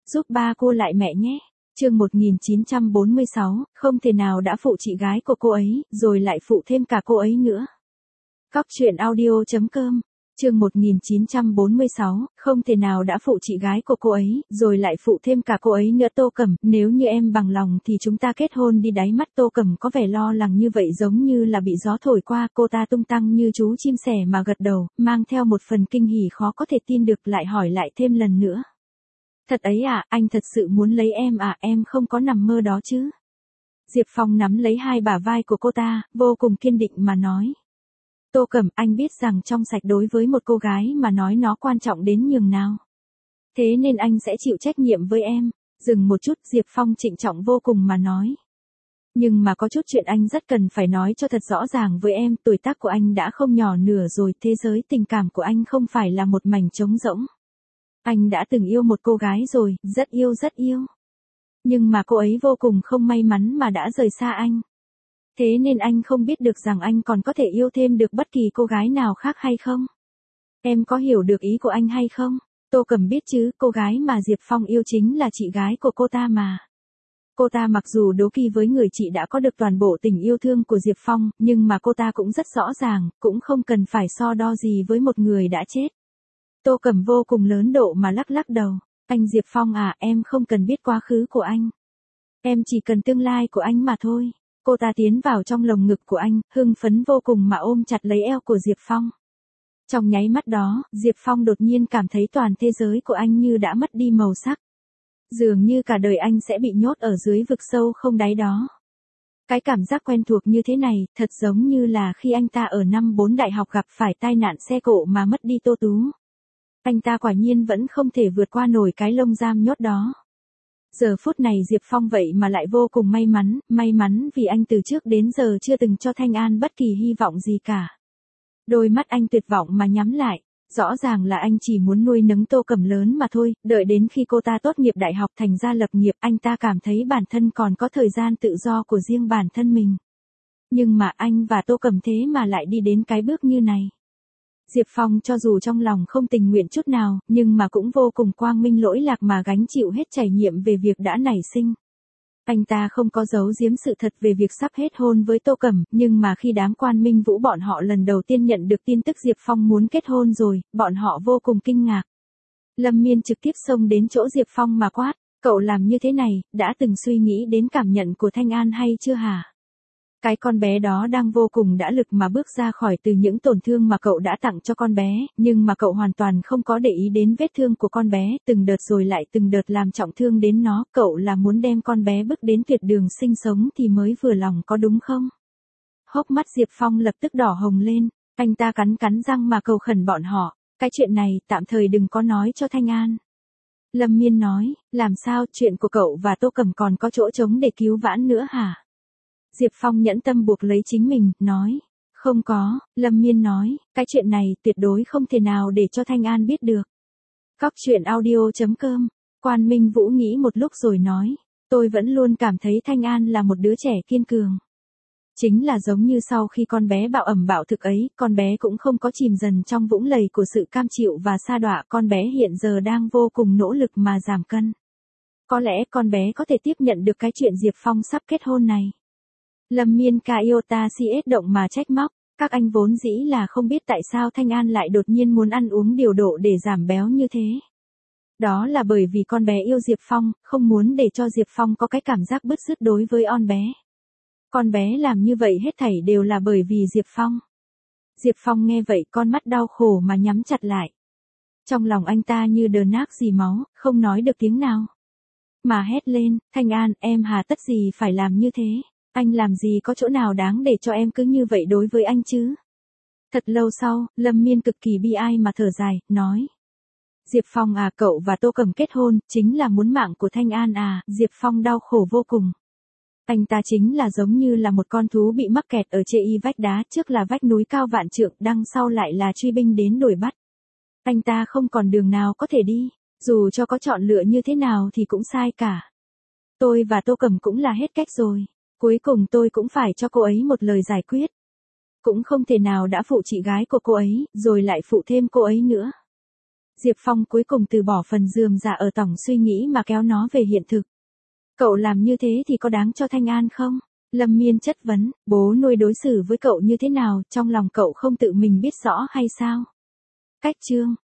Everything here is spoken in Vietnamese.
giúp ba cô lại mẹ nhé. Chương 1946, không thể nào đã phụ chị gái của cô ấy, rồi lại phụ thêm cả cô ấy nữa. Góc truyện audio.com. Chương 1946, không thể nào đã phụ chị gái của cô ấy, rồi lại phụ thêm cả cô ấy nữa. Tô Cẩm, nếu như em bằng lòng thì chúng ta kết hôn đi. Đáy mắt Tô Cẩm có vẻ lo lắng như vậy, giống như là bị gió thổi qua. Cô ta tung tăng như chú chim sẻ mà gật đầu, mang theo một phần kinh hỉ khó có thể tin được, lại hỏi lại thêm lần nữa. Thật ấy à, anh thật sự muốn lấy em à, em không có nằm mơ đó chứ. Diệp Phong nắm lấy hai bả vai của cô ta, vô cùng kiên định mà nói. Tô Cẩm, anh biết rằng trong sạch đối với một cô gái mà nói nó quan trọng đến nhường nào. Thế nên anh sẽ chịu trách nhiệm với em. Dừng một chút, Diệp Phong trịnh trọng vô cùng mà nói. Nhưng mà có chút chuyện anh rất cần phải nói cho thật rõ ràng với em, tuổi tác của anh đã không nhỏ nửa rồi, thế giới tình cảm của anh không phải là một mảnh trống rỗng. Anh đã từng yêu một cô gái rồi, rất yêu rất yêu. Nhưng mà cô ấy vô cùng không may mắn mà đã rời xa anh. Thế nên anh không biết được rằng anh còn có thể yêu thêm được bất kỳ cô gái nào khác hay không. Em có hiểu được ý của anh hay không? Tô Cẩm biết chứ, cô gái mà Diệp Phong yêu chính là chị gái của cô ta mà. Cô ta mặc dù đố kỵ với người chị đã có được toàn bộ tình yêu thương của Diệp Phong, nhưng mà cô ta cũng rất rõ ràng, cũng không cần phải so đo gì với một người đã chết. Tô Cẩm vô cùng lớn độ mà lắc lắc đầu. Anh Diệp Phong à, em không cần biết quá khứ của anh. Em chỉ cần tương lai của anh mà thôi. Cô ta tiến vào trong lồng ngực của anh, hưng phấn vô cùng mà ôm chặt lấy eo của Diệp Phong. Trong nháy mắt đó, Diệp Phong đột nhiên cảm thấy toàn thế giới của anh như đã mất đi màu sắc. Dường như cả đời anh sẽ bị nhốt ở dưới vực sâu không đáy đó. Cái cảm giác quen thuộc như thế này, thật giống như là khi anh ta ở năm 4 đại học gặp phải tai nạn xe cộ mà mất đi Tô Tú. Anh ta quả nhiên vẫn không thể vượt qua nổi cái lông giam nhốt đó. Giờ phút này Diệp Phong vậy mà lại vô cùng may mắn vì anh từ trước đến giờ chưa từng cho Thanh An bất kỳ hy vọng gì cả. Đôi mắt anh tuyệt vọng mà nhắm lại, rõ ràng là anh chỉ muốn nuôi nấng Tô Cẩm lớn mà thôi, đợi đến khi cô ta tốt nghiệp đại học thành ra lập nghiệp, anh ta cảm thấy bản thân còn có thời gian tự do của riêng bản thân mình. Nhưng mà anh và Tô Cẩm thế mà lại đi đến cái bước như này. Diệp Phong cho dù trong lòng không tình nguyện chút nào, nhưng mà cũng vô cùng quang minh lỗi lạc mà gánh chịu hết trải nghiệm về việc đã nảy sinh. Anh ta không có giấu giếm sự thật về việc sắp hết hôn với Tô Cẩm, nhưng mà khi đám Quan Minh Vũ bọn họ lần đầu tiên nhận được tin tức Diệp Phong muốn kết hôn rồi, bọn họ vô cùng kinh ngạc. Lâm Miên trực tiếp xông đến chỗ Diệp Phong mà quát, cậu làm như thế này, đã từng suy nghĩ đến cảm nhận của Thanh An hay chưa hả? Cái con bé đó đang vô cùng đã lực mà bước ra khỏi từ những tổn thương mà cậu đã tặng cho con bé, nhưng mà cậu hoàn toàn không có để ý đến vết thương của con bé, từng đợt rồi lại từng đợt làm trọng thương đến nó, cậu là muốn đem con bé bước đến tuyệt đường sinh sống thì mới vừa lòng có đúng không? Hốc mắt Diệp Phong lập tức đỏ hồng lên, anh ta cắn răng mà cầu khẩn bọn họ, cái chuyện này tạm thời đừng có nói cho Thanh An. Lâm Miên nói, làm sao, chuyện của cậu và Tô Cẩm còn có chỗ trống để cứu vãn nữa hả? Diệp Phong nhẫn tâm buộc lấy chính mình, nói. Không có, Lâm Miên nói, cái chuyện này tuyệt đối không thể nào để cho Thanh An biết được. Góc truyện audio.com. Quan Minh Vũ nghĩ một lúc rồi nói. Tôi vẫn luôn cảm thấy Thanh An là một đứa trẻ kiên cường. Chính là giống như sau khi con bé bạo ẩm bạo thực ấy, con bé cũng không có chìm dần trong vũng lầy của sự cam chịu và sa đọa, con bé hiện giờ đang vô cùng nỗ lực mà giảm cân. Có lẽ con bé có thể tiếp nhận được cái chuyện Diệp Phong sắp kết hôn này. Lâm Miên Kaiota CS động mà trách móc, các anh vốn dĩ là không biết tại sao Thanh An lại đột nhiên muốn ăn uống điều độ để giảm béo như thế. Đó là bởi vì con bé yêu Diệp Phong, không muốn để cho Diệp Phong có cái cảm giác bứt rứt đối với con bé. Con bé làm như vậy hết thảy đều là bởi vì Diệp Phong. Diệp Phong nghe vậy con mắt đau khổ mà nhắm chặt lại. Trong lòng anh ta như đờ nát dì máu, không nói được tiếng nào. Mà hét lên, Thanh An, em hà tất gì phải làm như thế? Anh làm gì có chỗ nào đáng để cho em cứ như vậy đối với anh chứ? Thật lâu sau, Lâm Miên cực kỳ bi ai mà thở dài, nói. Diệp Phong à, cậu và Tô Cẩm kết hôn, chính là muốn mạng của Thanh An à, Diệp Phong đau khổ vô cùng. Anh ta chính là giống như là một con thú bị mắc kẹt ở chê y vách đá, trước là vách núi cao vạn trượng, đằng sau lại là truy binh đến đuổi bắt. Anh ta không còn đường nào có thể đi, dù cho có chọn lựa như thế nào thì cũng sai cả. Tôi và Tô Cẩm cũng là hết cách rồi. Cuối cùng tôi cũng phải cho cô ấy một lời giải quyết. Cũng không thể nào đã phụ chị gái của cô ấy, rồi lại phụ thêm cô ấy nữa. Diệp Phong cuối cùng từ bỏ phần rườm rà ở tổng suy nghĩ mà kéo nó về hiện thực. Cậu làm như thế thì có đáng cho Thanh An không? Lâm Miên chất vấn, bố nuôi đối xử với cậu như thế nào, trong lòng cậu không tự mình biết rõ hay sao? Cách chương